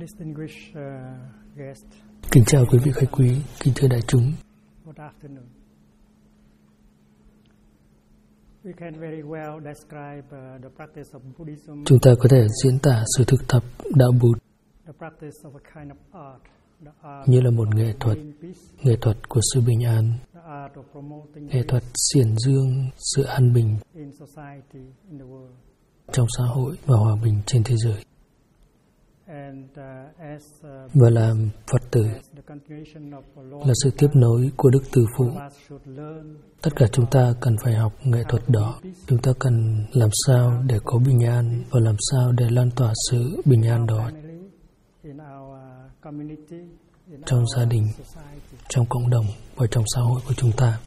Distinguished guest. Kính chào quý vị khách quý, kính thưa đại chúng. Good afternoon. We can very well describe the practice of Buddhism. Chúng ta có thể diễn tả sự thực tập đạo Bụt The practice of a kind of art. The art như là một nghệ thuật của sự bình an, the art of promoting nghệ thuật xiển dương sự an bình in society, in the world. trong xã hội và hòa bình trên thế giới. And as Và làm Phật tử the continuation of the Lord, là sự tiếp nối của Đức Từ Phụ. all of us should learn Tất cả chúng ta cần phải học nghệ thuật đó. Chúng ta cần làm sao để có bình an và làm sao để lan tỏa sự bình an đó family, in our community, in trong our gia đình, society. trong cộng đồng và trong xã hội của chúng ta.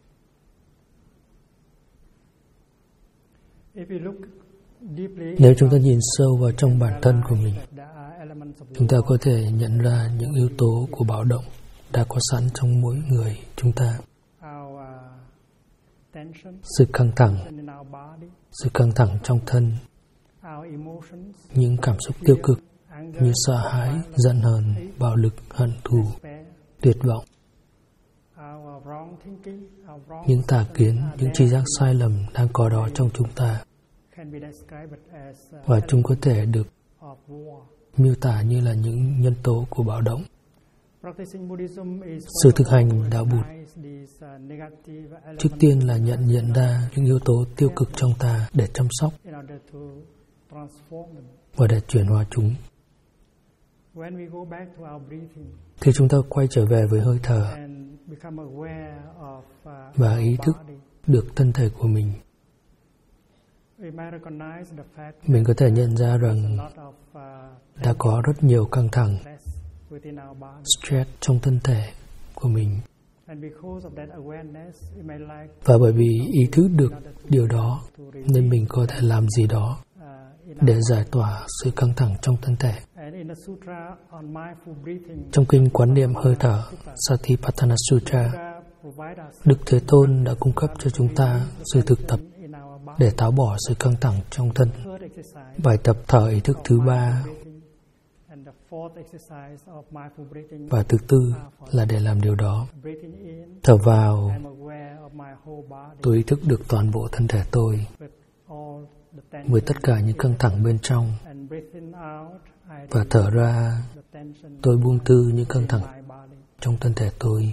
If we look deeply, Nếu chúng ta nhìn sâu vào trong bản thân của mình, there are elements of chúng ta có thể nhận ra những yếu tố của bạo động đã có sẵn trong mỗi người chúng ta. our tension Sự căng thẳng, in our body, sự căng thẳng trong thân, our emotions, những cảm xúc tiêu cực anger, như sợ hãi, giận hờn, bạo lực, hận thù, despair, tuyệt vọng, our wrong thinking, our wrong những tà kiến, những tri giác sai lầm đang có đó trong chúng ta. can be described as Và chúng có thể được of war. miêu tả như là những nhân tố của bạo động. Practicing Buddhism is Sự thực hành đạo Bụt these negative elements trước tiên là nhận ra những yếu tố tiêu cực trong ta để chăm sóc in order to transform them. và để chuyển hóa chúng. When we go back to our breathing Khi chúng ta quay trở về với hơi thở and become aware of và our ý thức body, được thân thể của mình, we might recognize the fact mình có thể nhận ra rằng lot of đã có rất nhiều căng thẳng, stress within our body. stress trong thân thể của mình. And because of that awareness, we may like Và bởi vì ý thức được điều đó nên mình có thể làm gì đó in để giải tỏa sự căng thẳng trong thân thể. and in the sutra on mindful breathing, Trong kinh Quán Niệm Hơi Thở Satipatthana Sutra, provide us Đức Thế Tôn đã cung cấp cho chúng ta sự thực tập in our body. để tháo bỏ sự căng thẳng trong thân. Third exercise Bài tập thở ý thức thứ ba breathing, and the fourth exercise of mindful breathing, và thứ tư là để làm điều đó. breathing in, Thở vào, I'm aware of my whole body tôi ý thức được toàn bộ thân thể tôi with all the tension, với tất cả những căng thẳng bên trong, and breathing out, I và thở ra, the tension tôi buông tư những căng in thẳng my body. trong thân thể tôi.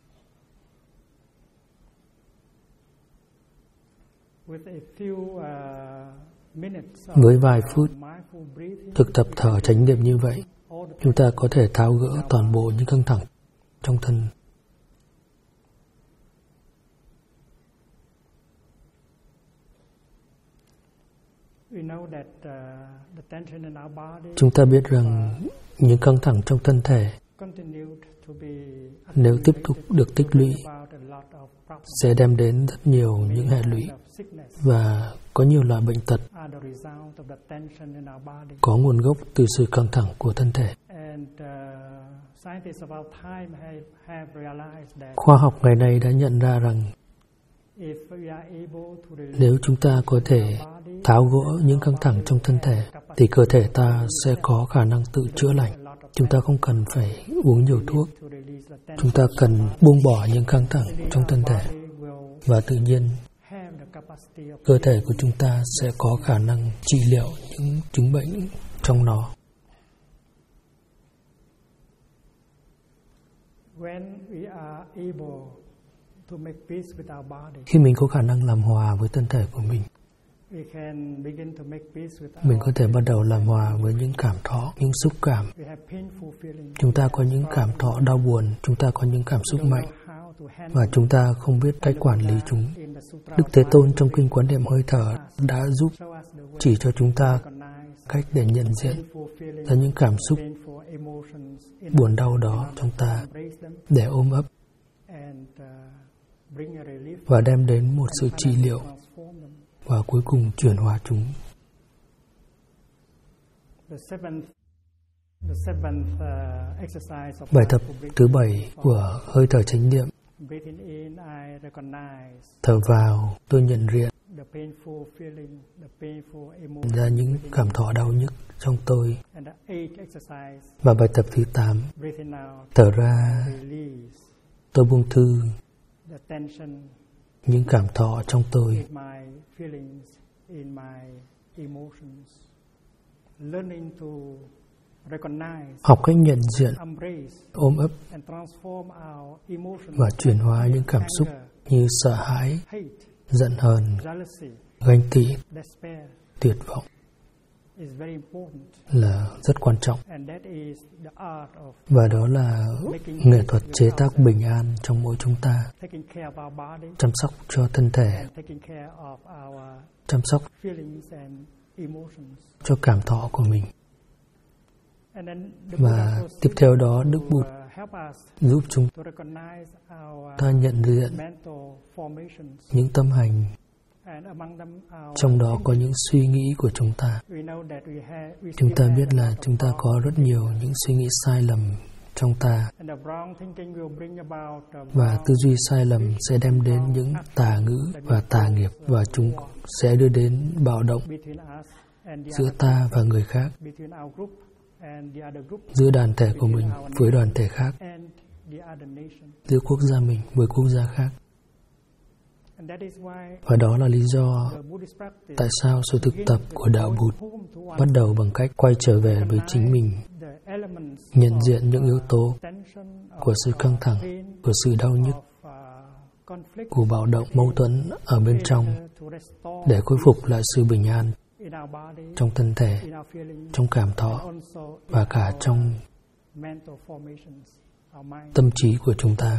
With a few minutes of Với vài phút mindful breathing, thực tập thở chánh niệm như vậy, all the chúng ta có thể tháo gỡ toàn bộ những căng thẳng trong thân. we know that the tension in our body Chúng ta biết rằng những căng thẳng trong thân thể continued to be nếu tiếp tục được tích lũy about a lot of problems sẽ đem đến rất nhiều những hệ lụy of sickness và có nhiều loại bệnh tật are the result of the tension in our body. có nguồn gốc từ sự căng thẳng của thân thể. And scientists of our time have realized that Khoa học ngày nay đã nhận ra rằng if we are able to release nếu chúng ta có thể tháo gỡ những căng thẳng trong thân thể thì cơ thể ta sẽ có khả năng tự chữa lành. Chúng ta không cần phải uống nhiều thuốc. to release the tension, Chúng ta cần buông bỏ những căng thẳng trong thân thể body will và tự nhiên have the capacity of cơ thể của chúng ta sẽ có khả năng trị liệu những chứng bệnh trong nó. when we are able to make peace with our body, Khi mình có khả năng làm hòa với thân thể của mình, we can begin to make peace with mình our có thể bắt đầu làm hòa với những cảm thọ, những xúc cảm. we have painful feelings. Chúng ta có những cảm thọ đau buồn, chúng ta có những cảm xúc mạnh How to handle và chúng ta không biết cách quản lý chúng. in the sutra Đức Thế Tôn trong kinh Quán Niệm Hơi Thở đã giúp show us the way chỉ cho chúng ta recognize cách để nhận diện painful feelings, ra những cảm xúc painful emotions in buồn đau đó trong ta embrace them để ôm ấp and bring a relief, và đem đến một sự trị liệu transform them. và cuối cùng chuyển hóa chúng. The seventh exercise of Bài tập mindful breathing. thứ 7 của hơi thở chánh niệm. Breathing in, I recognize Thở vào, tôi nhận diện the painful feeling, the painful emotion ra những cảm thọ đau nhức trong tôi. and the Và bài tập thứ 8, breathing out, thở ra, release tôi buông thư the tension những cảm thọ trong tôi, in my feelings, in my emotions. Learning to recognize, học cách nhận diện, embrace, ôm ấp and transform our emotions và chuyển hóa những cảm xúc anger, như sợ hãi, hate, giận hờn, jealousy, ganh tị, despair tuyệt vọng is very important, là rất quan trọng. and that is the art of Và đó là nghệ thuật chế tác bình an trong mỗi chúng ta, taking care of our body chăm sóc cho thân thể, and taking care of our chăm sóc feelings and emotions. cho cảm thọ của mình. And then the Và Buddha tiếp proceeds theo đó, Đức to, Bụt help us giúp chúng to recognize our ta nhận diện mental formations, những tâm hành, and among them our trong đó có những suy nghĩ của chúng ta. we know that we Chúng still ta have biết a là lot of chúng ta thoughts, có rất nhiều những suy nghĩ sai lầm trong ta, and the wrong thinking will bring about và tư duy sai lầm sẽ đem đến những tà ngữ và tà nghiệp, và chúng sẽ đưa đến bạo động between us and the giữa other, ta và người khác, between our group and the other group, giữa đoàn thể của mình với đoàn thể khác, and the other nation. giữa quốc gia mình với quốc gia khác. And that is why Và đó là lý do the Buddhist practice tại sao sự thực tập của đạo Bụt home to one, bắt đầu bằng cách quay trở về với chính mình, the elements nhận diện những yếu tố tension, của sự căng thẳng, của sự đau nhức, conflict của bạo động, mâu thuẫn ở bên trong, to restore để khôi phục lại sự bình an in our body, trong thân thể, in our feelings, trong cảm thọ also và in cả our trong mental formations, our mind. tâm trí của chúng ta.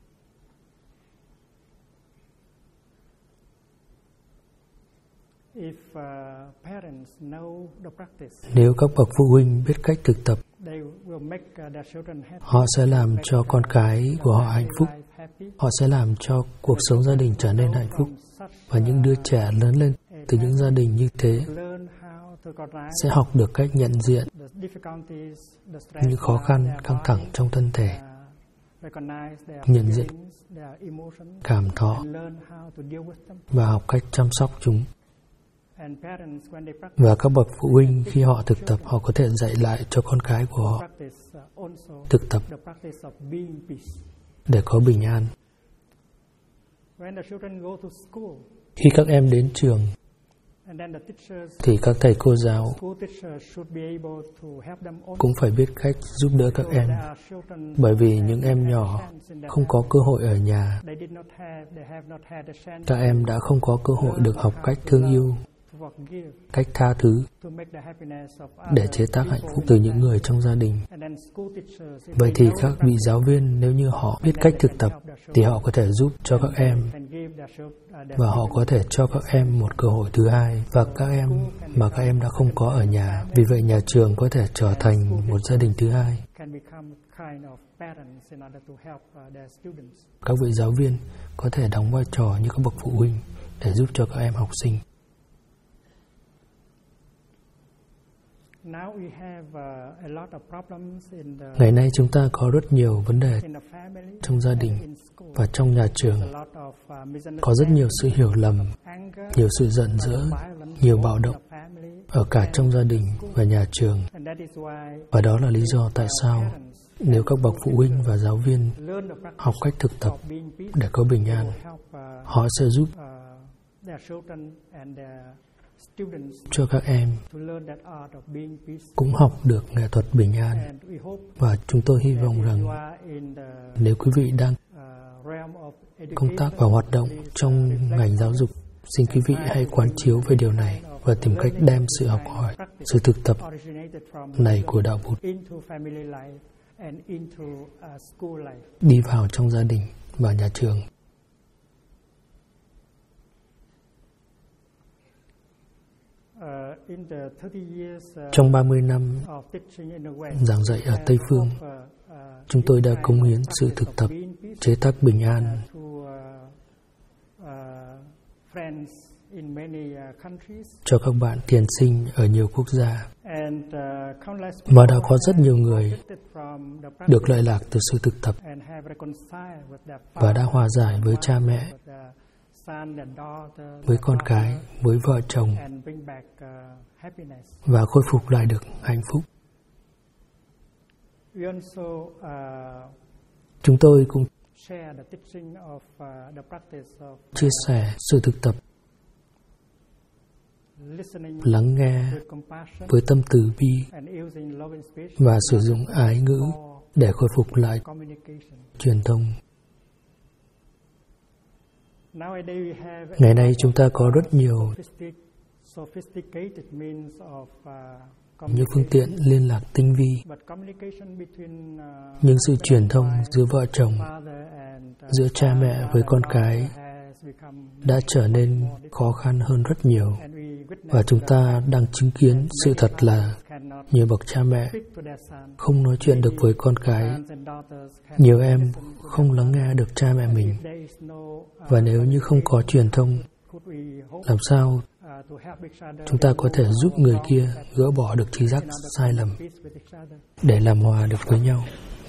If parents know the practice, Nếu các bậc phụ huynh biết cách thực tập, they will make their children happy. họ sẽ làm cho con cái của họ hạnh phúc. Life happy. Họ sẽ làm cho cuộc sống gia đình trở nên hạnh phúc. Và những đứa trẻ lớn lên từ những gia đình như thế Learn how to recognize sẽ học được cách nhận diện the difficulties, the stress, những khó khăn, their căng thẳng body, trong thân thể, recognize their nhận diện feelings, their emotions, cảm thọ and learn how to deal with them. và học cách chăm sóc chúng. And parents, when they practice, Và các bậc phụ huynh khi họ thực tập, họ có thể dạy lại cho con cái của họ practice also thực tập the practice of being peace. để có bình an. When the children go to school, Khi các em đến trường and then the teachers, thì các thầy cô giáo school teachers should be able to help them also. cũng phải biết cách giúp đỡ các em, There are children bởi vì that những have em had nhỏ chance in their không có family. cơ hội ở nhà. They have not had the chance Các em đã không có cơ hội được học cách thương yêu, to forgive, cách tha thứ to make the happiness of để others chế tác hạnh before phúc từ in những người trong gia đình. And then school teachers, if Vậy they thì know các the vị giáo viên, nếu như họ biết cách thực tập thì họ có thể giúp cho các em, can give their và họ có thể cho các em một cơ hội thứ hai, và các em mà các em đã không có ở nhà. Vì vậy nhà trường có thể trở thành một gia đình thứ hai. can become kind of parents in order to help their students. Các vị giáo viên có thể đóng vai trò như các bậc phụ huynh để giúp cho các em học sinh. Now we have a lot of problems in the Ngày nay chúng ta có rất nhiều vấn đề in the family, trong gia đình in school. và trong nhà trường. A lot of Có rất nhiều sự hiểu lầm, anger, nhiều sự giận dữ, violence, nhiều bạo động in the family, ở cả trong gia đình và nhà trường. and that is why Và đó là lý do tại sao nếu các bậc phụ huynh và giáo viên learn the practice học cách thực tập of being peace để có bình an, will help họ sẽ giúp their children and their students cho các em to learn that art of being peace. cũng học được nghệ thuật bình an. And we hope Và chúng tôi hy vọng if you rằng are in the nếu quý vị đang realm of công tác education, và hoạt động please, trong reflect ngành giáo dục, xin quý vị hãy quán chiếu về điều này và tìm cách đem sự học hỏi, sự thực tập originated from này của đạo Bụt into family life and into school life. đi vào trong gia đình và nhà trường. In the 30 years Trong 30 năm of teaching in the West, giảng dạy ở Tây Phương, chúng tôi đã cống hiến sự thực tập chế tác bình an to friends in many countries, cho các bạn tiền sinh ở nhiều quốc gia. and countless Và đã có rất nhiều người benefited from the practice được lợi lạc từ sự thực tập and have reconciled with their và đã father, hòa giải với cha mẹ, with their son, their daughter, với their con cái, partner, với vợ chồng and bring back happiness. và khôi phục lại được hạnh phúc. We also Chúng tôi cũng share the teaching of the practice of chia sẻ sự thực tập listening lắng nghe with compassion với tâm từ bi and using loving speech và sử dụng ái ngữ để khôi phục lại communication. truyền thông. Nowadays we have Ngày nay chúng ta có rất nhiều sophisticated means of những phương tiện liên lạc tinh vi, but communication between nhưng sự truyền thông giữa vợ chồng, father and giữa cha mẹ với con cái has become đã trở nên khó khăn hơn rất nhiều. and we witness Và chúng ta đang chứng kiến sự thật là cannot nhiều bậc cha mẹ speak to their son. không nói chuyện được với con cái. Sons and daughters cannot Nhiều em listen to không lắng nghe được cha mẹ mình. If there is no, Và nếu như không có truyền thông, could we hope làm sao to help each other chúng ta có thể giúp người kia gỡ bỏ được trí giác sai lầm peace with each other? để làm hòa được với nhau?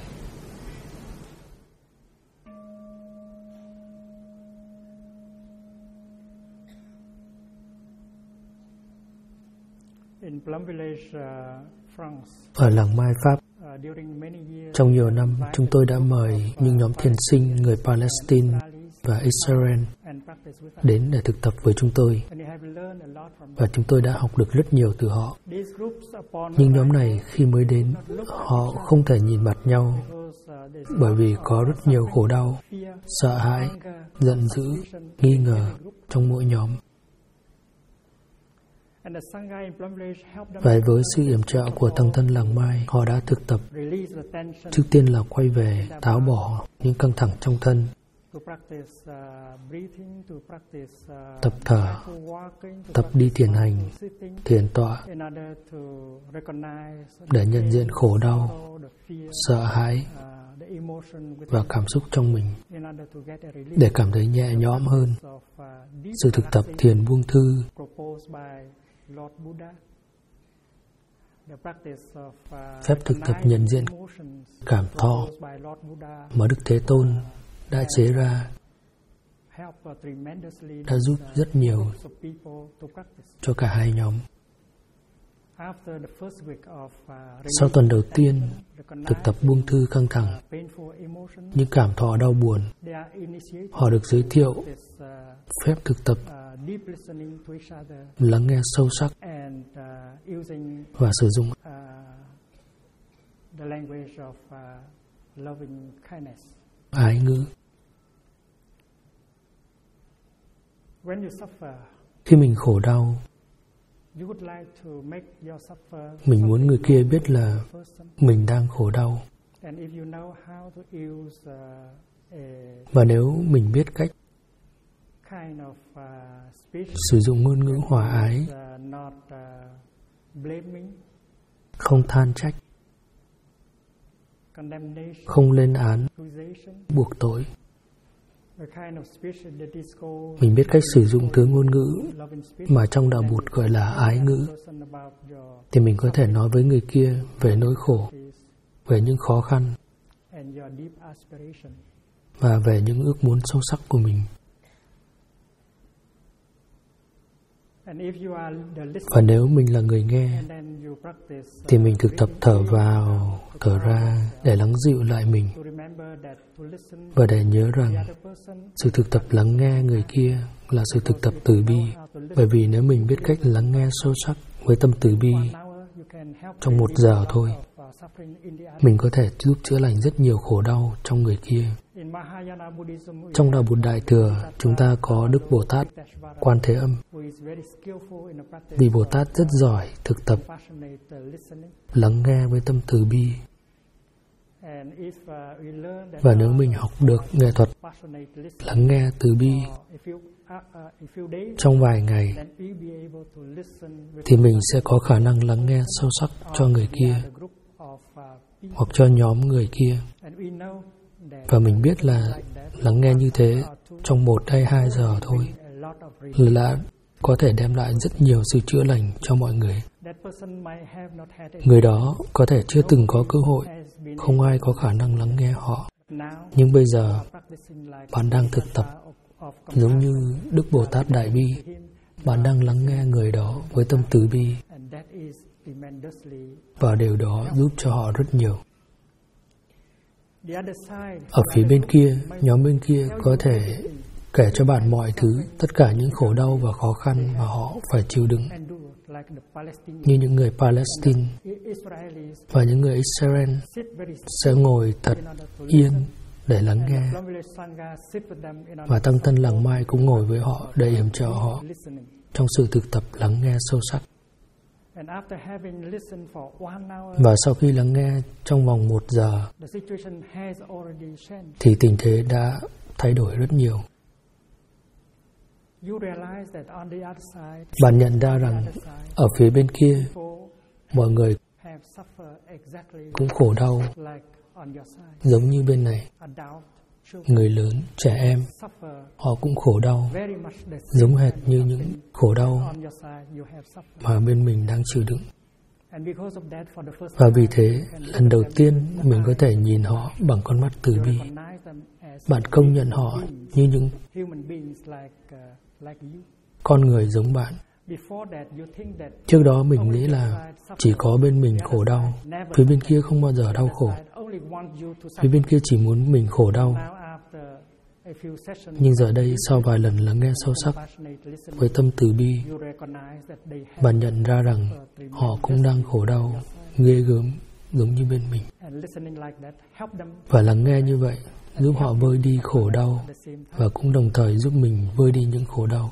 In Plum Village, France, Ở làng Mai, Pháp, during many years, trong nhiều năm, chúng tôi đã mời những nhóm thiền sinh người Palestine và Israel and practice with us. đến để thực tập với chúng tôi. And we have learned a lot from them. Và chúng tôi đã học được rất nhiều từ họ. These groups upon Nhưng nhóm này khi mới đến, họ không thể nhìn mặt nhau bởi vì có rất nhiều khổ đau, fear, sợ hãi, giận dữ, nghi ngờ trong mỗi nhóm. and the Sangha in Plum Village helped them Và với sự yểm trợ của tăng thân làng Mai, họ đã thực tập. release the tension Trước tiên là quay về, tháo bỏ những căng thẳng trong thân, to practice breathing, to practice tập thở, mindful walking, to tập đi thiền hành, practice sitting, thiền tọa in order to recognize để nhận diện khổ đau, the fear, sợ hãi the emotion và within, cảm xúc trong mình in order to get a release để cảm thấy nhẹ nhõm hơn. of deep Sự thực tập thiền buông thư proposed by Lord Buddha. The practice of Phép thực tập nhận diện emotions cảm thọ proposed by Lord Buddha mà Đức Thế Tôn đã chế ra help tremendously đã giúp rất nhiều groups of people to practice. cho cả hai nhóm. After the first week of Sau tuần đầu tiên recognize thực tập buông thư căng thẳng, painful emotions, những cảm thọ đau buồn, they are initiated họ được giới thiệu this phép thực tập deep listening to each other lắng nghe sâu sắc and using và sử dụng the language of loving kindness. ái ngữ. When you suffer, Khi mình khổ đau, you would like to make your suffer mình muốn người kia biết là person, mình đang khổ đau. and if you know how to use a Và nếu mình biết cách kind of speech sử dụng ngôn ngữ hòa ái, not blaming, không than trách, condemnation, không lên án, accusation, buộc tội, the kind of speech that is called mình biết cách sử dụng thứ ngôn ngữ loving speech, mà trong đạo Bụt gọi là ái ngữ, person about your thì mình có thể nói với người kia về nỗi khổ, peace về những khó khăn and your deep aspiration. và về những ước muốn sâu sắc của mình. And if you are the Và listener, nếu mình là người nghe, and then you practice thì mình thực tập thở vào, thở ra để lắng dịu lại mình to remember that to listen và để nhớ rằng to the other person, sự thực tập lắng nghe người kia là sự thực tập từ bi. Bởi vì nếu mình biết cách lắng nghe sâu sắc với tâm từ bi, an hour you can help trong 1 release giờ a lot thôi, of, suffering in the other. mình có thể giúp chữa lành rất nhiều khổ đau trong người kia. In Mahayana Buddhism, we Trong đạo have Bụt Đại Thừa, chúng ta có Đức Bồ Tát Teshvara, Quan Thế Âm. who is very skillful in the practice Vì Bồ Tát rất giỏi thực tập passionate listening. lắng nghe với tâm từ bi. And if we learn that Và nếu mình học được nghệ thuật passionate listening lắng nghe từ bi for a few days, trong vài ngày, then we'll be able to listen with thì mình sẽ có khả năng lắng nghe sâu sắc cho người kia the group of people. hoặc cho nhóm người kia. And we know that Và mình biết là lắng nghe như thế trong 1 hay 2 giờ thôi a lot of relief. là có thể đem lại rất nhiều sự chữa lành cho mọi người. That person might have not had a Người đó có thể chưa từng có cơ hội, has been không ai có khả năng lắng nghe họ. now Nhưng bây giờ, practicing like bạn đang thực tập of giống như Đức Bồ Tát Đại Bi. Bạn đang lắng nghe người đó với tâm từ bi and that is tremendously và điều đó giúp cho họ rất nhiều. Ở phía bên kia, nhóm bên kia có thể kể cho bạn mọi thứ, tất cả những khổ đau và khó khăn mà họ phải chịu đựng, như những người Palestine và những người Israel sẽ ngồi thật yên để lắng nghe, và tăng thân Làng Mai cũng ngồi với họ để yểm trợ họ trong sự thực tập lắng nghe sâu sắc. Và sau khi lắng nghe trong vòng 1 giờ thì tình thế đã thay đổi rất nhiều. Bạn nhận ra rằng ở phía bên kia mọi người cũng khổ đau giống như bên này. Người lớn, trẻ em, họ cũng khổ đau giống hệt như những khổ đau mà bên mình đang chịu đựng. Và vì thế, lần đầu tiên mình có thể nhìn họ bằng con mắt từ bi. Bạn công nhận họ như những con người giống bạn. Trước đó mình nghĩ là chỉ có bên mình khổ đau, phía bên kia không bao giờ đau khổ. Phía bên kia chỉ muốn mình khổ đau. Nhưng giờ đây, sau vài lần lắng nghe sâu sắc với tâm từ bi, bạn nhận ra rằng họ cũng đang khổ đau ghê gớm giống như bên mình. Và lắng nghe như vậy giúp họ vơi đi khổ đau và cũng đồng thời giúp mình vơi đi những khổ đau.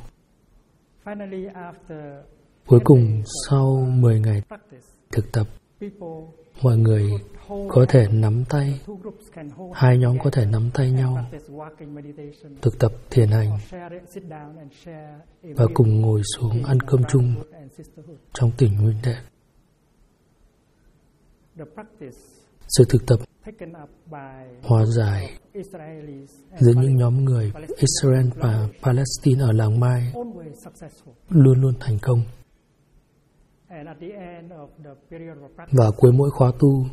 Cuối cùng, sau 10 ngày thực tập, mọi người có thể nắm tay, 2 nhóm có thể nắm tay nhau, thực tập thiền hành và cùng ngồi xuống ăn cơm chung trong tình huynh đệ. Sự thực tập hòa giải giữa những nhóm người Israel và Palestine ở Làng Mai luôn luôn thành công. Và cuối mỗi khóa tu,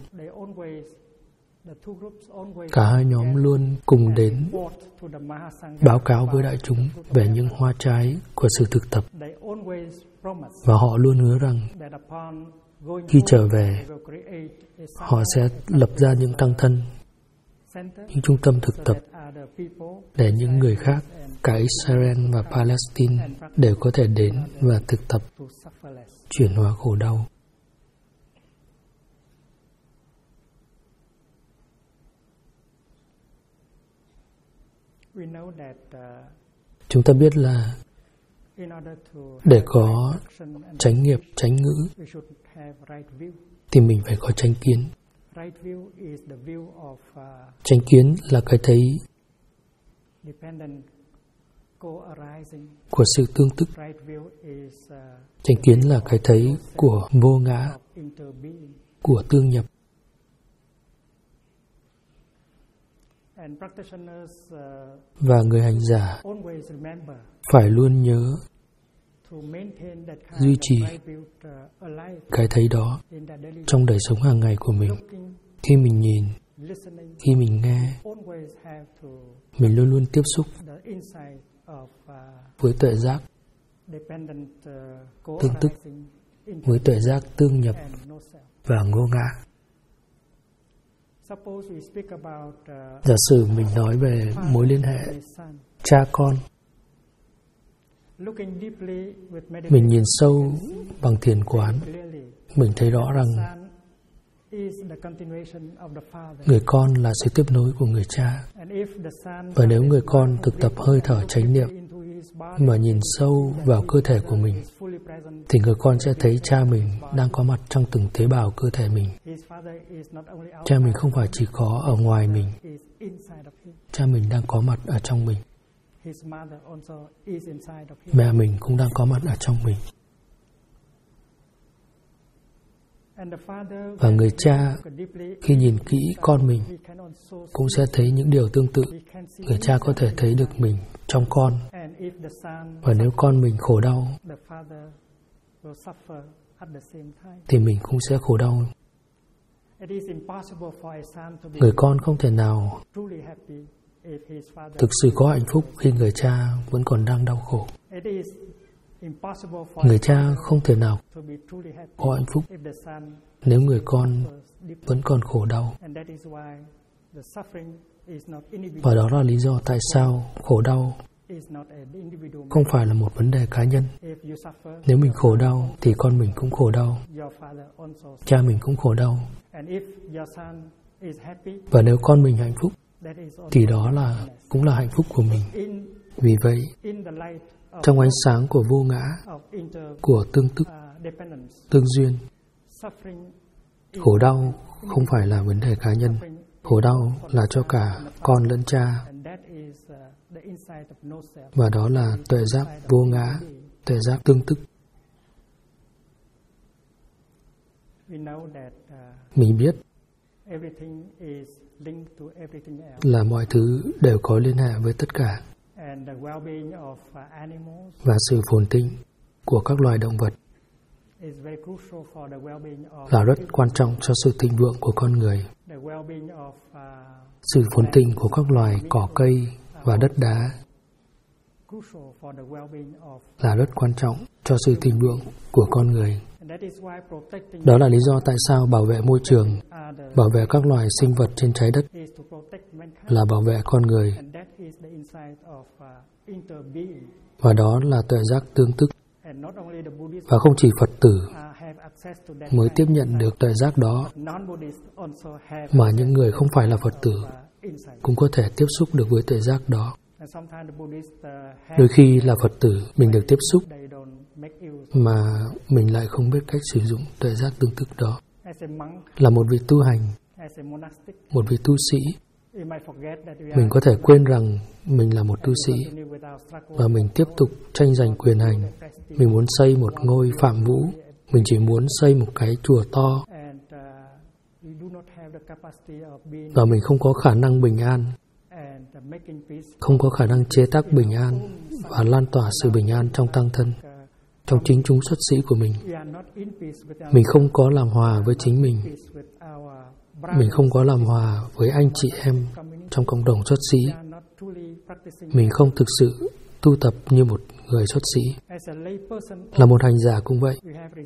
cả 2 nhóm luôn cùng đến báo cáo với đại chúng về những hoa trái của sự thực tập. Và họ luôn hứa rằng khi trở về, họ sẽ lập ra những tăng thân, những trung tâm thực tập để những người khác, cả Israel và Palestine, đều có thể đến và thực tập chuyển hóa khổ đau. Chúng ta biết là để có chánh nghiệp, chánh ngữ, thì mình phải có chánh kiến. Chánh kiến là cái thấy của sự tương tức. Chánh kiến là cái thấy của vô ngã, của tương nhập. Và người hành giả phải luôn nhớ duy trì cái thấy đó trong đời sống hàng ngày của mình. Khi mình nhìn, khi mình nghe, mình luôn luôn tiếp xúc với tuệ giác tương tức, với tuệ giác tương nhập và ngô ngã. Giả sử mình nói về mối liên hệ cha con, mình nhìn sâu bằng thiền quán, mình thấy rõ rằng người con là sự tiếp nối của người cha. Và nếu người con thực tập hơi thở chánh niệm mà nhìn sâu vào cơ thể của mình, thì người con sẽ thấy cha mình đang có mặt trong từng tế bào cơ thể mình. Cha mình không phải chỉ có ở ngoài mình, cha mình đang có mặt ở trong mình. Mẹ mình cũng đang có mặt ở trong mình. Và người cha khi nhìn kỹ con mình cũng sẽ thấy những điều tương tự. Người cha có thể thấy được mình trong con. Và nếu con mình khổ đau thì mình cũng sẽ khổ đau. Người con không thể nào thực sự có hạnh phúc khi người cha vẫn còn đang đau khổ. Người cha không thể nào có hạnh phúc nếu người con vẫn còn khổ đau. Và đó là lý do tại sao khổ đau không phải là một vấn đề cá nhân. Nếu mình khổ đau thì con mình cũng khổ đau, cha mình cũng khổ đau. Và nếu con mình hạnh phúc thì đó cũng là hạnh phúc của mình. Vì vậy, trong ánh sáng của vô ngã, của tương tức, tương duyên, khổ đau không phải là vấn đề cá nhân. Khổ đau là cho cả con lẫn cha. Và đó là tuệ giác vô ngã, tuệ giác tương tức. Mình biết là mọi thứ đều có liên hệ với tất cả. Và sự phồn thịnh của các loài động vật là rất quan trọng cho sự thịnh vượng của con người. Sự phồn thịnh của các loài cỏ cây và đất đá là rất quan trọng cho sự thịnh vượng của con người. Đó là lý do tại sao bảo vệ môi trường, bảo vệ các loài sinh vật trên trái đất là bảo vệ con người. Và đó là tuệ giác tương tức. Và không chỉ Phật tử mới tiếp nhận được tuệ giác đó, mà những người không phải là Phật tử cũng có thể tiếp xúc được với tuệ giác đó. Đôi khi là Phật tử mình được tiếp xúc mà mình lại không biết cách sử dụng tuệ giác tương tức đó. Là một vị tu hành, một vị tu sĩ, mình có thể quên rằng mình là một tu sĩ và mình tiếp tục tranh giành quyền hành. Mình muốn xây một ngôi Phạm Vũ, mình chỉ muốn xây một cái chùa to và mình không có khả năng bình an, không có khả năng chế tác bình an và lan tỏa sự bình an trong tăng thân, trong chính chúng xuất sĩ của mình. Mình không có làm hòa với chính mình. Mình không có làm hòa với anh chị em trong cộng đồng xuất sĩ. Mình không thực sự tu tập như một người xuất sĩ. Là một hành giả cũng vậy.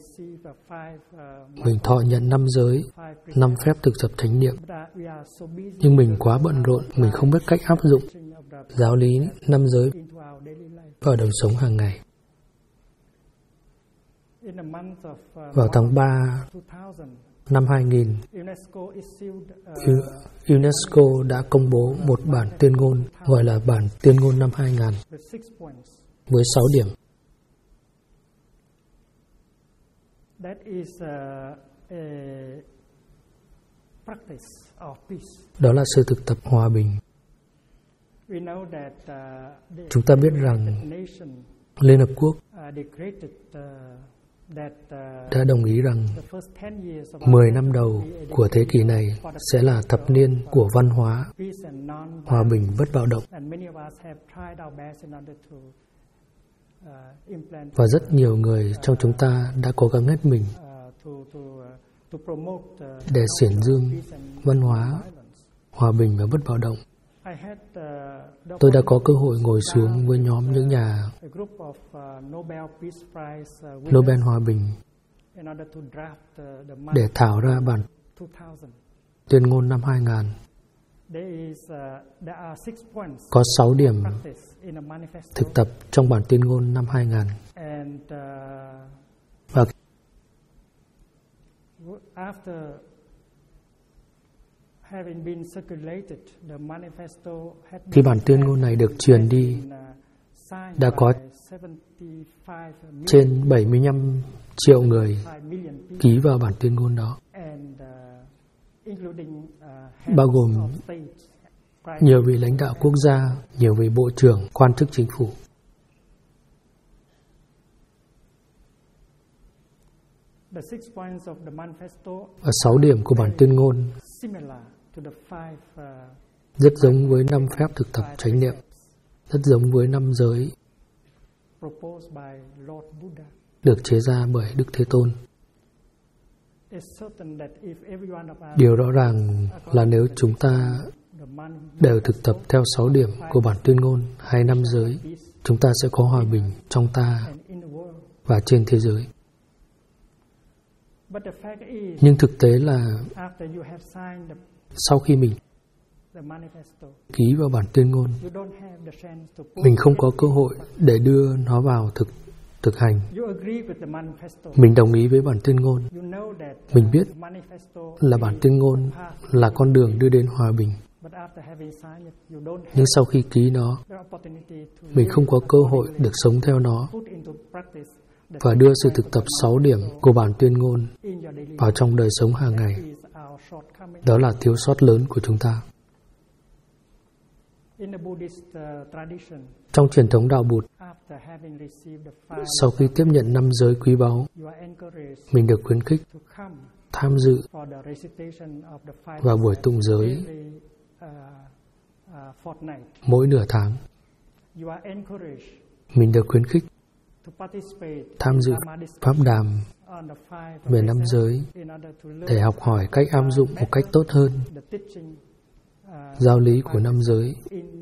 Mình thọ nhận 5 giới, 5 phép thực tập chánh niệm. Nhưng mình quá bận rộn, mình không biết cách áp dụng giáo lý 5 giới vào đời sống hàng ngày. Vào tháng 3 năm 2000, UNESCO đã công bố một bản tuyên ngôn gọi là bản tuyên ngôn năm 2000 với 6 điểm. Đó là sự thực tập hòa bình. Chúng ta biết rằng Liên Hợp Quốc đã đồng ý rằng 10 năm đầu của thế kỷ này sẽ là thập niên của văn hóa, hòa bình, bất bạo động. Và rất nhiều người trong chúng ta đã cố gắng hết mình để xiển dương văn hóa, hòa bình và bất bạo động. Tôi đã có cơ hội ngồi xuống với nhóm những nhà Nobel Hòa bình để thảo ra bản tuyên ngôn năm 2000. Có 6 điểm thực tập trong bản tuyên ngôn năm 2000. Và khi bản tuyên ngôn này được truyền đi, đã có trên 75 triệu người ký vào bản tuyên ngôn đó, bao gồm nhiều vị lãnh đạo quốc gia, nhiều vị bộ trưởng, quan chức chính phủ. Và 6 điểm của bản tuyên ngôn rất giống với 5 phép thực tập chánh niệm, rất giống với 5 giới được chế ra bởi Đức Thế Tôn. Điều rõ ràng là nếu chúng ta đều thực tập theo 6 điểm của bản tuyên ngôn hay 5 giới, chúng ta sẽ có hòa bình trong ta và trên thế giới. Nhưng thực tế là sau khi mình ký vào bản tuyên ngôn. Mình không có cơ hội để đưa nó vào thực hành. Mình đồng ý với bản tuyên ngôn. Mình biết là bản tuyên ngôn là con đường đưa đến hòa bình. Nhưng sau khi ký nó, mình không có cơ hội được sống theo nó và đưa sự thực tập 6 điểm của bản tuyên ngôn vào trong đời sống hàng ngày. Đó là thiếu sót lớn của chúng ta. Trong truyền thống đạo Bụt, sau khi tiếp nhận 5 giới quý báu, mình được khuyến khích tham dự vào buổi tụng giới mỗi nửa tháng. Mình được khuyến khích tham dự pháp đàm về 5 giới để học hỏi cách áp dụng một cách tốt hơn giáo lý của 5 giới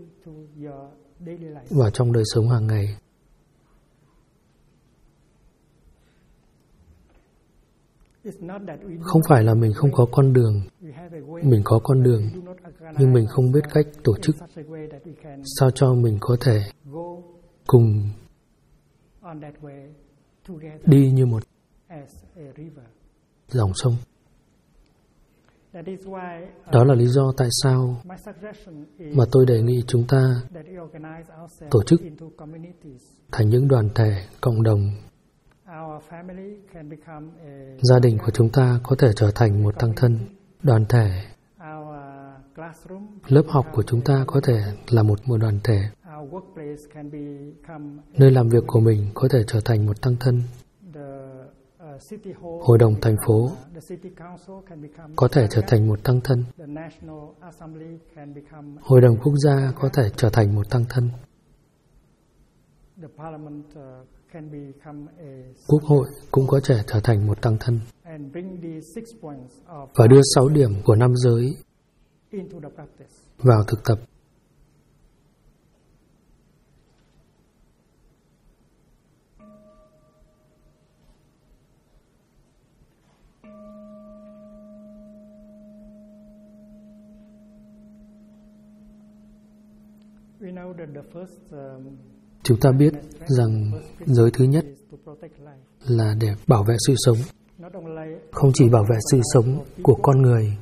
vào trong đời sống hàng ngày. Không phải là mình không có con đường. Mình có con đường, nhưng mình không biết cách tổ chức sao cho mình có thể cùng đi như một dòng sông. Đó là lý do tại sao mà tôi đề nghị chúng ta tổ chức thành những đoàn thể, cộng đồng. Gia đình của chúng ta có thể trở thành một tăng thân, đoàn thể. Lớp học của chúng ta có thể là một đoàn thể. Nơi làm việc của mình có thể trở thành một tăng thân. Hội đồng thành phố có thể trở thành một tăng thân. Hội đồng quốc gia có thể trở thành một tăng thân. Quốc hội cũng có thể trở thành một tăng thân. Và đưa 6 điểm của 5 giới vào thực tập. Chúng ta biết rằng giới thứ nhất là để bảo vệ sự sống. Không chỉ bảo vệ sự sống của con người,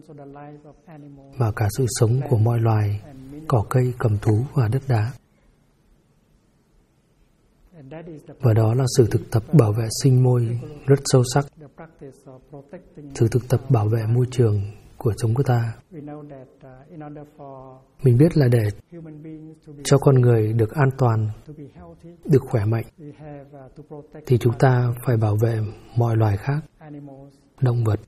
mà cả sự sống của mọi loài, cỏ cây, cầm thú và đất đá. Và đó là sự thực tập bảo vệ sinh môi rất sâu sắc. Sự thực tập bảo vệ môi trường của chúng ta. Mình biết là để cho con người được an toàn, được khỏe mạnh, thì chúng ta phải bảo vệ mọi loài khác, động vật,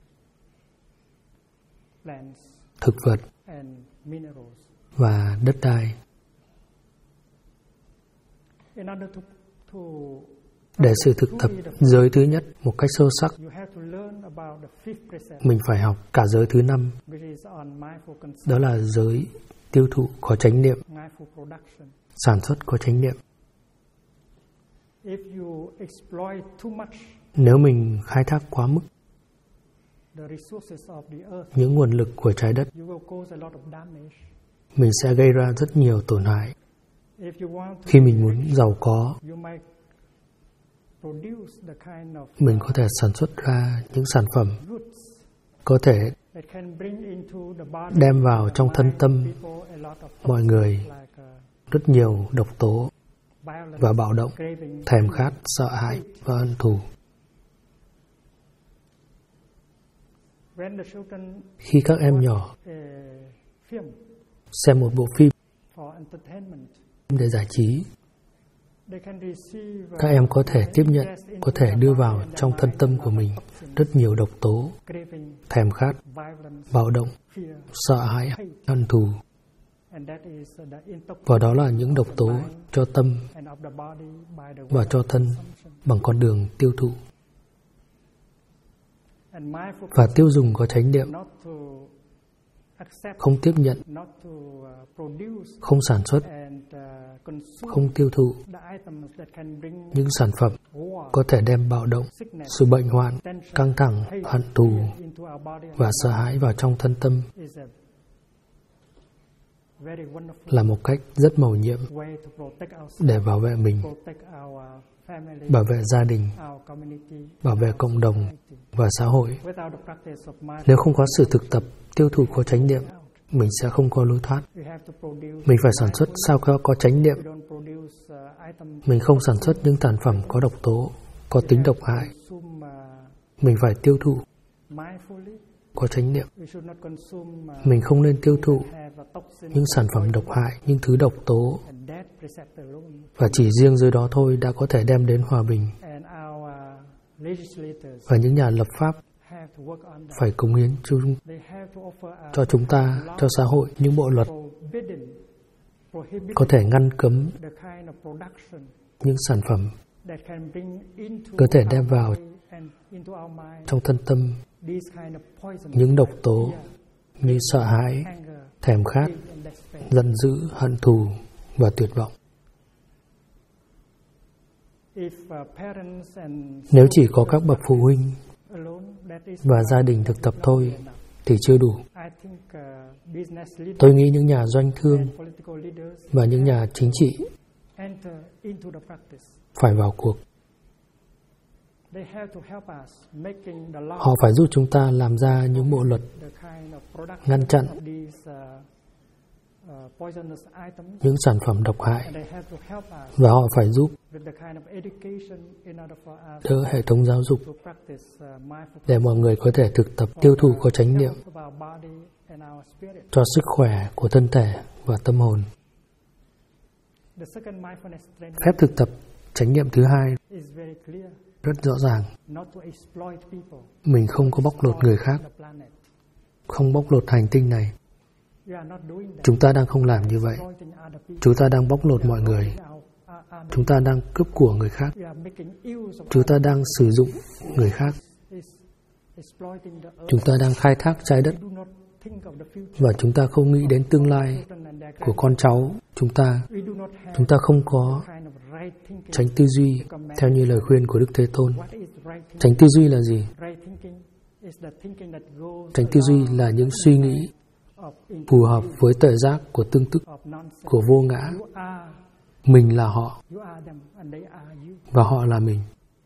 thực vật và đất đai. Để sự thực tập giới thứ nhất một cách sâu sắc, mình phải học cả giới thứ 5. Đó là giới tiêu thụ có chánh niệm, sản xuất có chánh niệm. Nếu mình khai thác quá mức những nguồn lực của trái đất, mình sẽ gây ra rất nhiều tổn hại. Khi mình muốn giàu có, mình có thể sản xuất ra những sản phẩm có thể đem vào trong thân tâm mọi người rất nhiều độc tố và bạo động, thèm khát, sợ hãi và hận thù. Khi các em nhỏ xem một bộ phim để giải trí, các em có thể tiếp nhận, có thể đưa vào trong thân tâm của mình rất nhiều độc tố, thèm khát, bạo động, sợ hãi, hận thù. Và đó là những độc tố cho tâm và cho thân bằng con đường tiêu thụ. Và tiêu dùng có chánh niệm, không tiếp nhận, không sản xuất, không tiêu thụ những sản phẩm có thể đem bạo động, sự bệnh hoạn, căng thẳng, hận thù và sợ hãi vào trong thân tâm là một cách rất mầu nhiệm để bảo vệ mình, bảo vệ gia đình, bảo vệ cộng đồng và xã hội. Nếu không có sự thực tập tiêu thụ có chánh niệm, mình sẽ không có lối thoát. Mình phải sản xuất sao có chánh niệm. Mình không sản xuất những sản phẩm có độc tố, có tính độc hại. Mình phải tiêu thụ có chánh niệm. Mình không nên tiêu thụ những sản phẩm độc hại, những thứ độc tố. Và chỉ riêng dưới đó thôi đã có thể đem đến hòa bình. Và những nhà lập pháp phải cống hiến cho chúng ta, cho xã hội những bộ luật có thể ngăn cấm những sản phẩm có thể đem vào trong thân tâm những độc tố như sợ hãi, thèm khát, giận dữ, hận thù và tuyệt vọng. Nếu chỉ có các bậc phụ huynh và gia đình thực tập thôi thì chưa đủ. Tôi nghĩ những nhà doanh thương và những nhà chính trị phải vào cuộc. Họ phải giúp chúng ta làm ra những bộ luật ngăn chặn những sản phẩm độc hại, và họ phải giúp đỡ hệ thống giáo dục để mọi người có thể thực tập tiêu thụ có chánh niệm cho sức khỏe của thân thể và tâm hồn. Phép thực tập chánh niệm thứ hai rất rõ ràng. Mình không có bóc lột người khác, không bóc lột hành tinh này. Chúng ta đang không làm như vậy. Chúng ta đang bóc lột mọi người. Chúng ta đang cướp của người khác. Chúng ta đang sử dụng người khác. Chúng ta đang khai thác trái đất. Và chúng ta không nghĩ đến tương lai của con cháu chúng ta. Chúng ta không có chánh tư duy theo như lời khuyên của Đức Thế Tôn. Chánh tư duy là gì? Chánh tư duy là những suy nghĩ phù hợp với tuệ giác của tương tức, của vô ngã. Mình là họ, và họ là mình.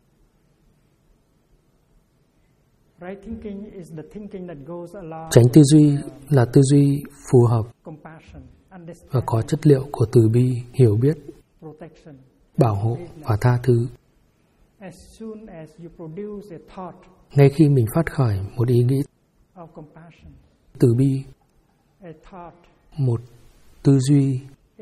Chánh tư duy là tư duy phù hợp và có chất liệu của từ bi, hiểu biết, bảo hộ và tha thứ. Ngay khi mình phát khởi một ý nghĩ từ bi, một tư duy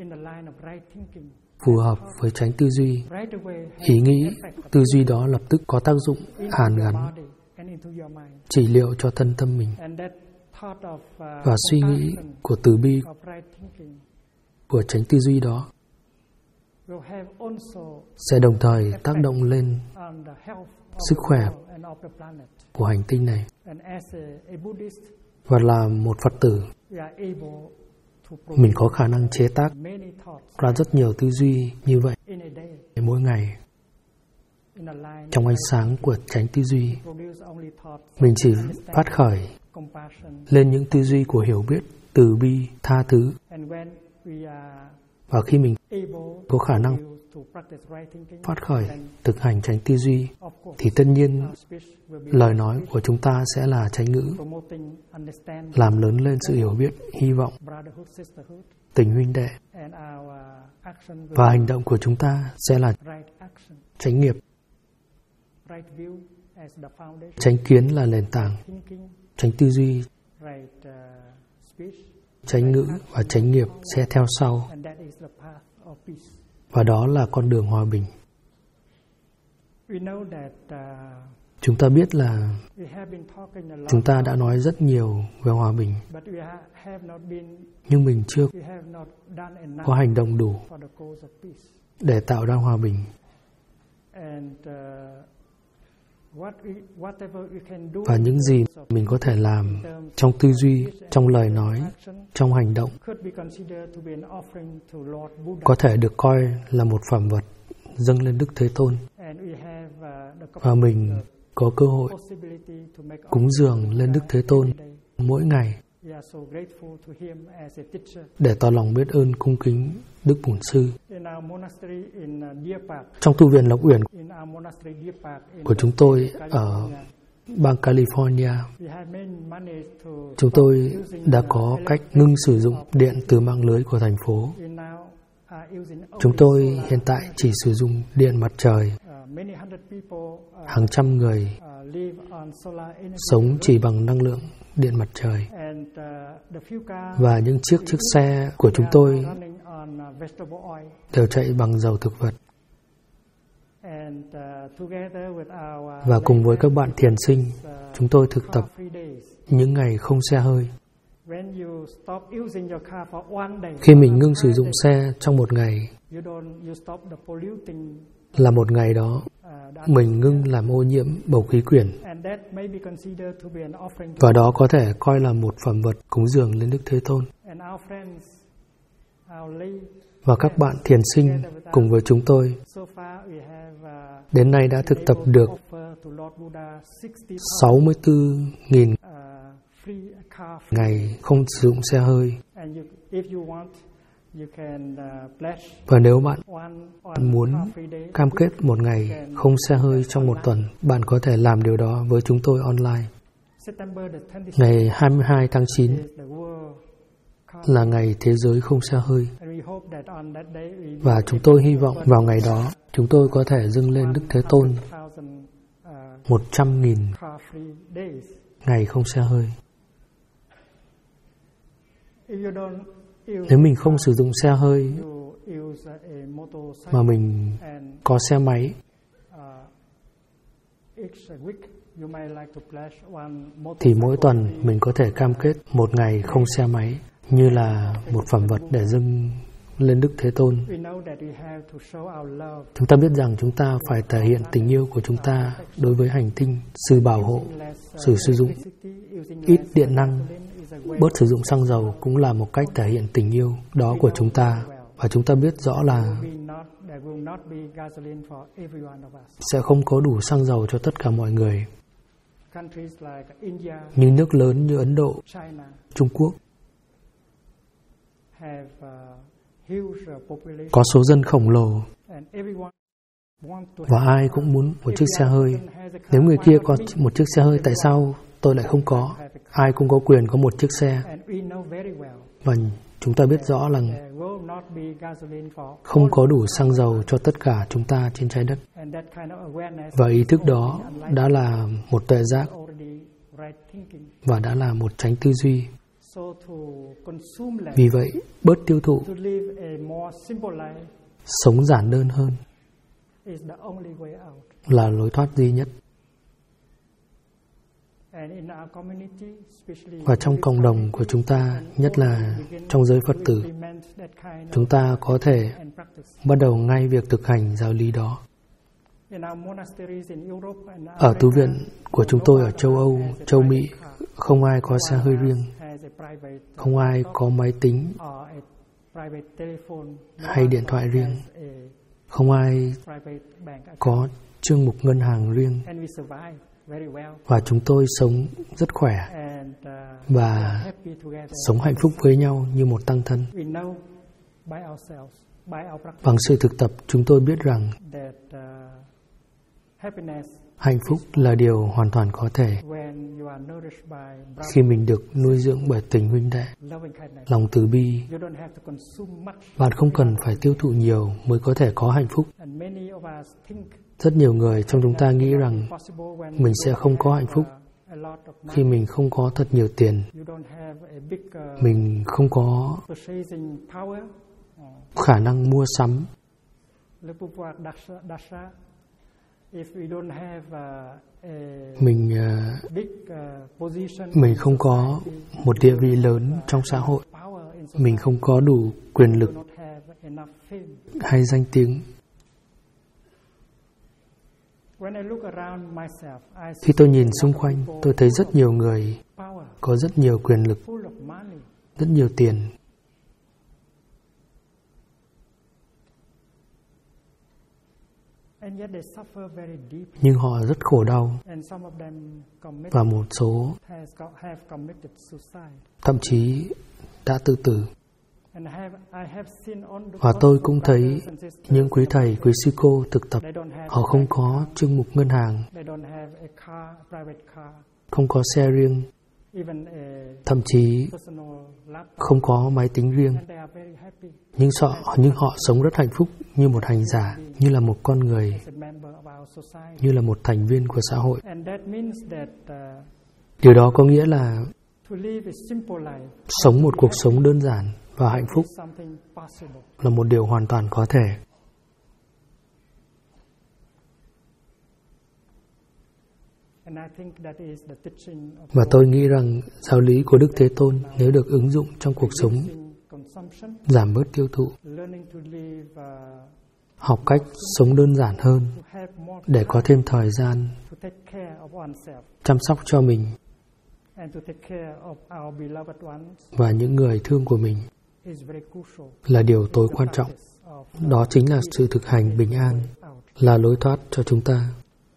phù hợp với chánh tư duy, ý nghĩ, tư duy đó lập tức có tác dụng hàn gắn, trị liệu cho thân tâm mình. Và suy nghĩ của từ bi, của chánh tư duy đó sẽ đồng thời tác động lên sức khỏe của hành tinh này. Và là một Phật tử, mình có khả năng chế tác ra rất nhiều tư duy như vậy mỗi ngày. Trong ánh sáng của chánh tư duy, mình chỉ phát khởi lên những tư duy của hiểu biết, từ bi, tha thứ. Và khi mình có khả năng phát khởi thực hành chánh tư duy, thì tất nhiên lời nói của chúng ta sẽ là chánh ngữ, làm lớn lên sự hiểu biết, hy vọng, tình huynh đệ. Và hành động của chúng ta sẽ là chánh nghiệp. Chánh kiến là nền tảng, chánh tư duy, chánh ngữ và chánh nghiệp sẽ theo sau. Và đó là con đường hòa bình. Chúng ta biết là chúng ta đã nói rất nhiều về hòa bình, nhưng mình chưa có hành động đủ để tạo ra hòa bình. Và những gì mình có thể làm trong tư duy, trong lời nói, trong hành động có thể được coi là một phẩm vật dâng lên Đức Thế Tôn. Và mình có cơ hội cúng dường lên Đức Thế Tôn mỗi ngày để tỏ lòng biết ơn cung kính Đức Bổn Sư. Trong tu viện Lộc Uyển của chúng tôi ở bang California, chúng tôi đã có cách ngưng sử dụng điện từ mạng lưới của thành phố. Chúng tôi hiện tại chỉ sử dụng điện mặt trời. Hàng trăm người sống chỉ bằng năng lượng điện mặt trời. Và những chiếc xe của chúng tôi đều chạy bằng dầu thực vật. Và cùng với các bạn thiền sinh, chúng tôi thực tập những ngày không xe hơi. Khi mình ngưng sử dụng xe trong một ngày, là một ngày đó mình ngưng làm ô nhiễm bầu khí quyển, và đó có thể coi là một phẩm vật cúng dường lên Đức Thế Tôn. Và các bạn thiền sinh cùng với chúng tôi đến nay đã thực tập được 64.000 ngày không sử dụng xe hơi. Và nếu bạn muốn cam kết một ngày không xe hơi trong một tuần, bạn có thể làm điều đó với chúng tôi online. Ngày 22 tháng 9 là ngày thế giới không xe hơi. Và chúng tôi hy vọng vào ngày đó, chúng tôi có thể dâng lên Đức Thế Tôn 100.000 ngày không xe hơi. Nếu mình không sử dụng xe hơi, mà mình có xe máy, thì mỗi tuần mình có thể cam kết một ngày không xe máy như là một phẩm vật để dâng lên Đức Thế Tôn. Chúng ta biết rằng chúng ta phải thể hiện tình yêu của chúng ta đối với hành tinh, sự bảo hộ, sự sử dụng ít điện năng, bớt sử dụng xăng dầu cũng là một cách thể hiện tình yêu đó của chúng ta. Và chúng ta biết rõ là sẽ không có đủ xăng dầu cho tất cả mọi người. Nhưng nước lớn như Ấn Độ, Trung Quốc có số dân khổng lồ, và ai cũng muốn một chiếc xe hơi. Nếu người kia có một chiếc xe hơi, tại sao tôi lại không có? Ai cũng có quyền có một chiếc xe. Và chúng ta biết rõ là không có đủ xăng dầu cho tất cả chúng ta trên trái đất. Và ý thức đó đã là một tuệ giác và đã là một chánh tư duy. Vì vậy, bớt tiêu thụ, sống giản đơn hơn là lối thoát duy nhất. Và trong cộng đồng của chúng ta, nhất là trong giới Phật tử, chúng ta có thể bắt đầu ngay việc thực hành giáo lý đó. Ở tu viện của chúng tôi ở châu Âu, châu Mỹ, không ai có xe hơi riêng, không ai có máy tính hay điện thoại riêng, không ai có chương mục ngân hàng riêng. Và chúng tôi sống rất khỏe và sống hạnh phúc với nhau như một tăng thân. Bằng sự thực tập, chúng tôi biết rằng hạnh phúc là điều hoàn toàn có thể khi mình được nuôi dưỡng bởi tình huynh đệ, lòng từ bi. Bạn không cần phải tiêu thụ nhiều mới có thể có hạnh phúc. Rất nhiều người trong chúng ta nghĩ rằng mình sẽ không có hạnh phúc khi mình không có thật nhiều tiền, mình không có khả năng mua sắm. Mình không có một địa vị lớn trong xã hội, mình không có đủ quyền lực hay danh tiếng. Khi tôi nhìn xung quanh, tôi thấy rất nhiều người có rất nhiều quyền lực, rất nhiều tiền. Nhưng họ rất khổ đau, và một số thậm chí đã tự tử. Và tôi cũng thấy những quý thầy, quý sư cô thực tập, họ không có chương mục ngân hàng, không có xe riêng, thậm chí không có máy tính riêng. Nhưng họ sống rất hạnh phúc như một hành giả, như là một con người, như là một thành viên của xã hội. Điều đó có nghĩa là sống một cuộc sống đơn giản và hạnh phúc là một điều hoàn toàn có thể. Và tôi nghĩ rằng giáo lý của Đức Thế Tôn nếu được ứng dụng trong cuộc sống, giảm bớt tiêu thụ, học cách sống đơn giản hơn để có thêm thời gian chăm sóc cho mình và những người thương của mình là điều tối quan trọng. Đó chính là sự thực hành bình an, là lối thoát cho chúng ta.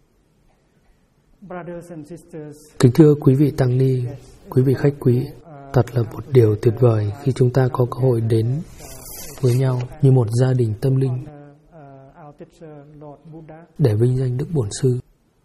Kính thưa quý vị tăng ni, quý vị khách quý, thật là một điều tuyệt vời khi chúng ta có cơ hội đến với nhau như một gia đình tâm linh để vinh danh Đức Bổn Sư.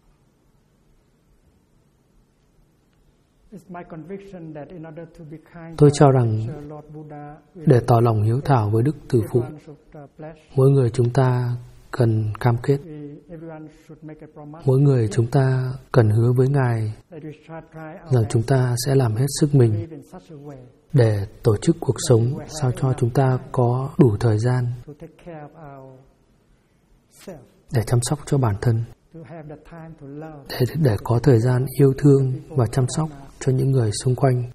Tôi cho rằng để tỏ lòng hiếu thảo với Đức Từ Phụ, mỗi người chúng ta cần cam kết. Mỗi người chúng ta cần hứa với Ngài rằng chúng ta sẽ làm hết sức mình để tổ chức cuộc sống sao cho chúng ta có đủ thời gian để chăm sóc cho bản thân, để có thời gian yêu thương và chăm sóc cho những người xung quanh.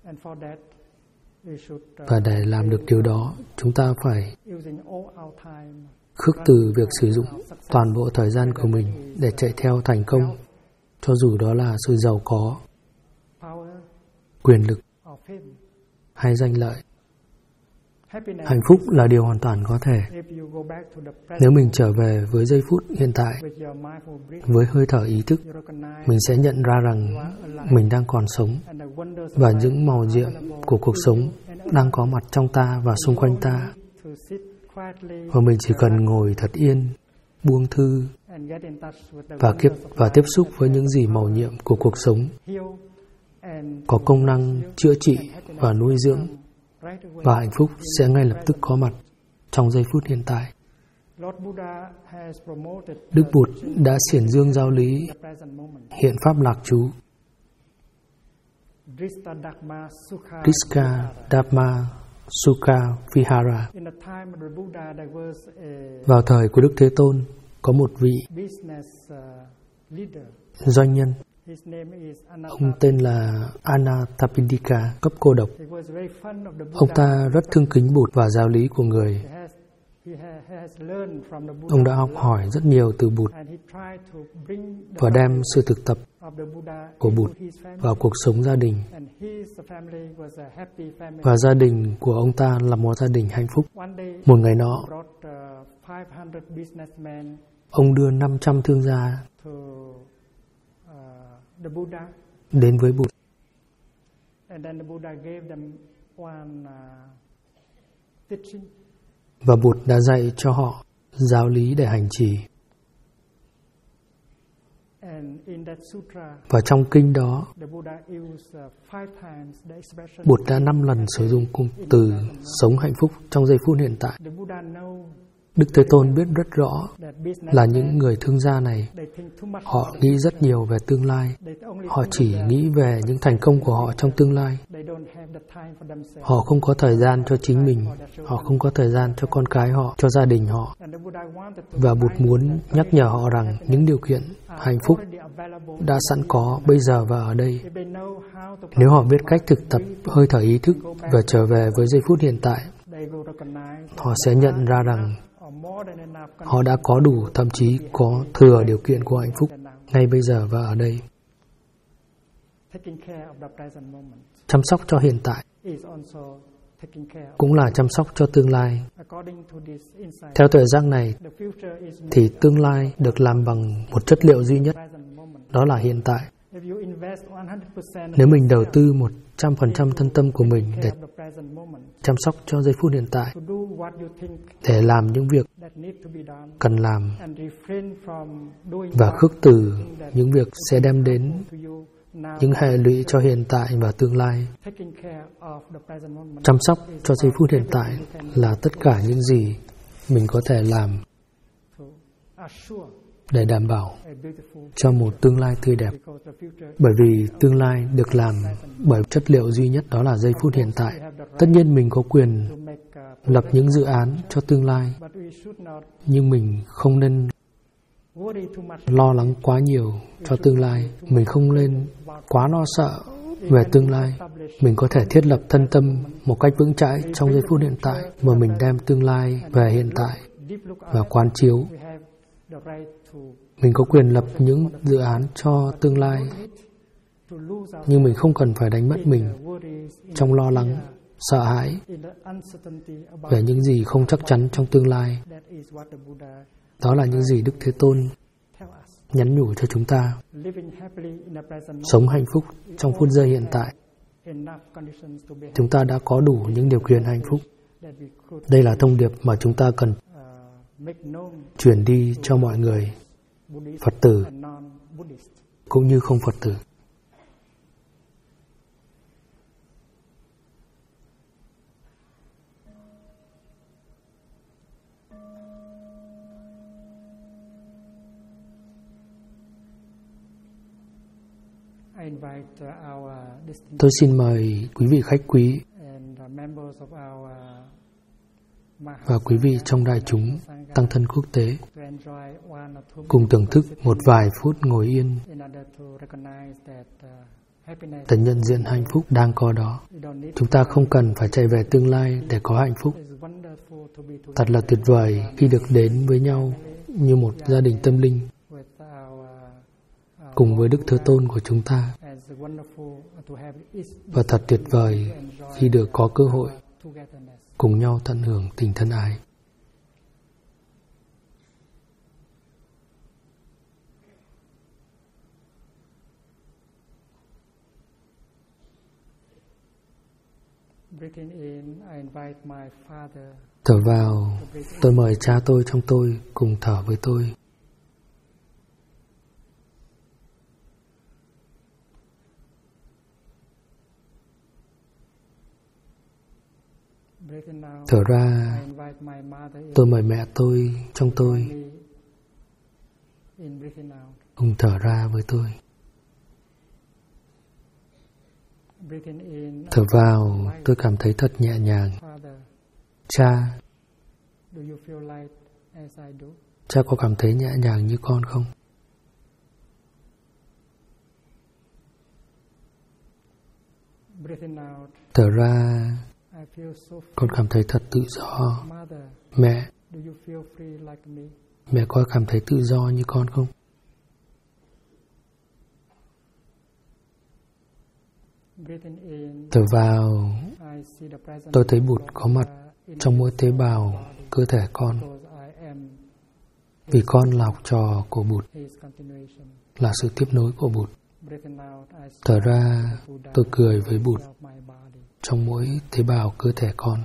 Và để làm được điều đó, chúng ta phải khước từ việc sử dụng toàn bộ thời gian của mình để chạy theo thành công, cho dù đó là sự giàu có, quyền lực hay danh lợi. Hạnh phúc là điều hoàn toàn có thể. Nếu mình trở về với giây phút hiện tại, với hơi thở ý thức, mình sẽ nhận ra rằng mình đang còn sống và những màu nhiệm của cuộc sống đang có mặt trong ta và xung quanh ta. Và mình chỉ cần ngồi thật yên, buông thư và tiếp xúc với những gì màu nhiệm của cuộc sống có công năng chữa trị và nuôi dưỡng, và hạnh phúc sẽ ngay lập tức có mặt trong giây phút hiện tại. Đức Bụt đã xiển dương giáo lý hiện pháp lạc trú Drishta Dhamma Sukha Vihara. Vào thời của Đức Thế Tôn, có một vị doanh nhân. Ông tên là Anathapindika, cấp cô độc. Ông ta rất thương kính Bụt và giáo lý của người. Ông đã học hỏi rất nhiều từ Bụt và đem sự thực tập của Bụt vào cuộc sống gia đình. Và gia đình của ông ta là một gia đình hạnh phúc. Một ngày nọ, ông đưa 500 thương gia đến với Bụt. Và Bụt đã dạy cho họ giáo lý để hành trì. Và trong kinh đó, Bụt đã 5 lần sử dụng cụm từ sống hạnh phúc trong giây phút hiện tại. Đức Thế Tôn biết rất rõ là những người thương gia này, họ nghĩ rất nhiều về tương lai. Họ chỉ nghĩ về những thành công của họ trong tương lai. Họ không có thời gian cho chính mình. Họ không có thời gian cho con cái họ, cho gia đình họ. Và Bụt muốn nhắc nhở họ rằng những điều kiện hạnh phúc đã sẵn có bây giờ và ở đây. Nếu họ biết cách thực tập hơi thở ý thức và trở về với giây phút hiện tại, họ sẽ nhận ra rằng họ đã có đủ, thậm chí có thừa điều kiện của hạnh phúc ngay bây giờ và ở đây. Chăm sóc cho hiện tại cũng là chăm sóc cho tương lai. Theo tuệ giác này, thì tương lai được làm bằng một chất liệu duy nhất, đó là hiện tại. Nếu mình đầu tư 100% thân tâm của mình để chăm sóc cho giây phút hiện tại, để làm những việc cần làm và khước từ những việc sẽ đem đến những hệ lụy cho hiện tại và tương lai. Chăm sóc cho giây phút hiện tại là tất cả những gì mình có thể làm để đảm bảo cho một tương lai tươi đẹp. Bởi vì tương lai được làm bởi chất liệu duy nhất, đó là giây phút hiện tại. Tất nhiên mình có quyền lập những dự án cho tương lai, nhưng mình không nên lo lắng quá nhiều cho tương lai. Mình không nên quá lo sợ về tương lai. Mình có thể thiết lập thân tâm một cách vững chãi trong giây phút hiện tại, mà mình đem tương lai về hiện tại và quán chiếu. Mình có quyền lập những dự án cho tương lai, nhưng mình không cần phải đánh mất mình trong lo lắng, sợ hãi về những gì không chắc chắn trong tương lai. Đó là những gì Đức Thế Tôn nhắn nhủ cho chúng ta. Sống hạnh phúc trong phút giây hiện tại. Chúng ta đã có đủ những điều kiện hạnh phúc. Đây là thông điệp mà chúng ta cần truyền đi cho mọi người, Phật tử cũng như không Phật tử. Tôi xin mời quý vị khách quý và quý vị trong đại chúng tăng thân quốc tế cùng thưởng thức một vài phút ngồi yên để nhận diện hạnh phúc đang có đó. Chúng ta không cần phải chạy về tương lai để có hạnh phúc. Thật là tuyệt vời khi được đến với nhau như một gia đình tâm linh cùng với Đức Thế Tôn của chúng ta. Và thật tuyệt vời khi được có cơ hội cùng nhau tận hưởng tình thân ái. Thở vào, tôi mời cha tôi trong tôi cùng thở với tôi. Thở ra, tôi mời mẹ tôi trong tôi cùng thở ra với tôi. Thở vào, tôi cảm thấy thật nhẹ nhàng. Cha, cha có cảm thấy nhẹ nhàng như con không? Thở ra, con cảm thấy thật tự do. Mẹ, mẹ có cảm thấy tự do như con không? Thở vào, tôi thấy Bụt có mặt trong mỗi tế bào cơ thể con. Vì con là học trò của Bụt, là sự tiếp nối của Bụt. Thở ra, tôi cười với Bụt trong mỗi tế bào cơ thể con.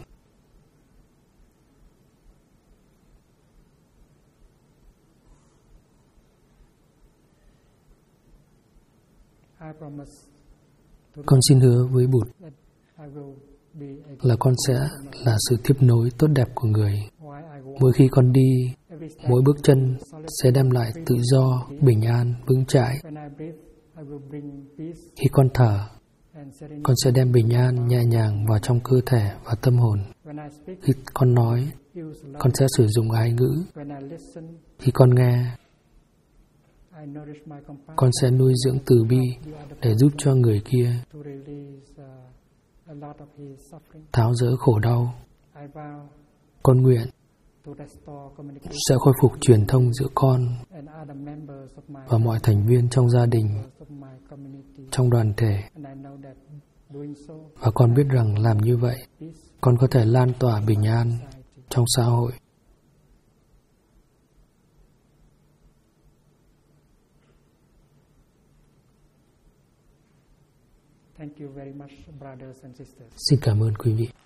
Con xin hứa với Bụt là con sẽ là sự tiếp nối tốt đẹp của người. Mỗi khi con đi, mỗi bước chân sẽ đem lại tự do, bình an, vững chãi. Khi con thở, con sẽ đem bình an nhẹ nhàng vào trong cơ thể và tâm hồn. Khi con nói, con sẽ sử dụng ái ngữ. Khi con nghe, con sẽ nuôi dưỡng từ bi để giúp cho người kia tháo dỡ khổ đau. Con nguyện sẽ khôi phục truyền thông giữa con và mọi thành viên trong gia đình, trong đoàn thể. Và con biết rằng làm như vậy con có thể lan tỏa bình an trong xã hội. Thank you very much, brothers and sisters. Xin cảm ơn quý vị.